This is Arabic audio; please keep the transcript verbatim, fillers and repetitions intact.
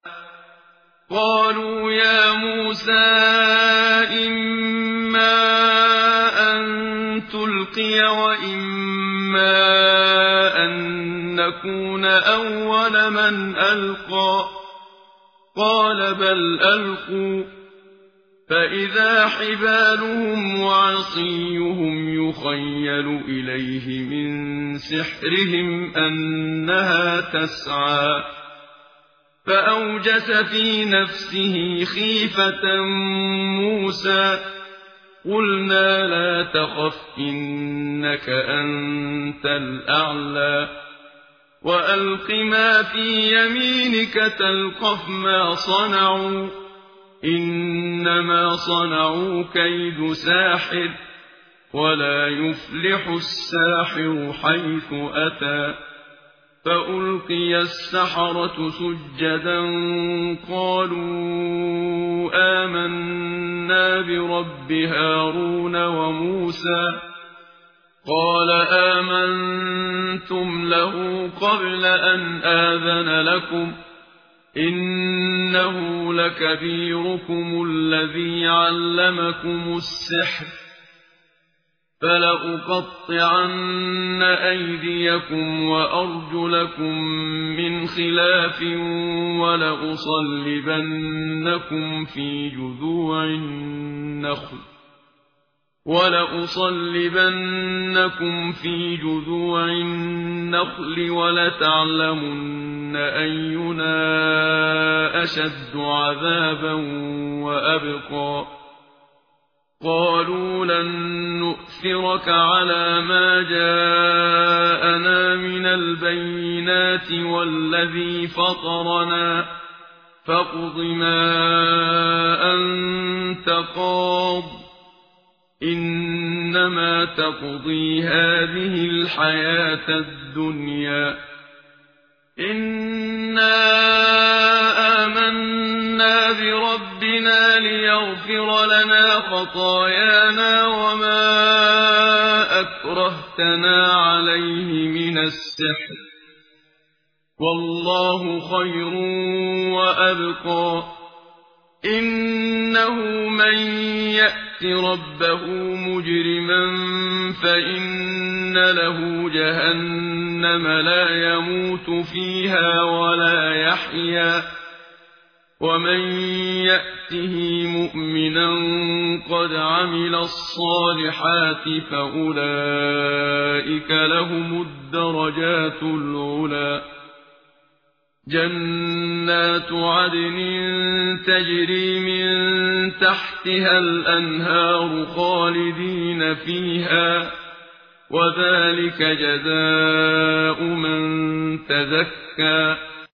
قالوا يا موسى إما أن تلقي وإما أن نكون أول من ألقى قال بل ألقوا فإذا حبالهم وعصيهم يخيل إليه من سحرهم أنها تسعى فأوجس في نفسه خيفة موسى قلنا لا تخف إنك أنت الأعلى وألق ما في يمينك تلقف ما صنعوا إنما صنعوا كيد ساحر ولا يفلح الساحر حيث أتى فألقي السحرة سجدا قالوا آمنا برب هارون وموسى قال آمنتم له قبل أن آذن لكم إنه لكبيركم الذي علمكم السحر فلأقطعن أيديكم وأرجلكم من خلاف ولأصلبنكم في جذوع النخل ولأصلبنكم في جذوع النخل ولتعلمن أينا أشد عذابا وأبقى قالوا لن نؤثرك على ما جاءنا من البينات والذي فطرنا فاقض ما أنت قاض إنما تقضي هذه الحياة الدنيا إنا آمنا بربنا ليغفر لنا خطايانا وما أكرهتنا عليه من السحر والله خير وأبقى إنه من يأت ربه مجرما فإن له جهنم لا يموت فيها ولا يحيا ومن يأته مؤمنا قد عمل الصالحات فأولئك لهم الدرجات العلى جنات عدن تجري من تحتها الأنهار خالدين فيها وذلك جزاء من تزكى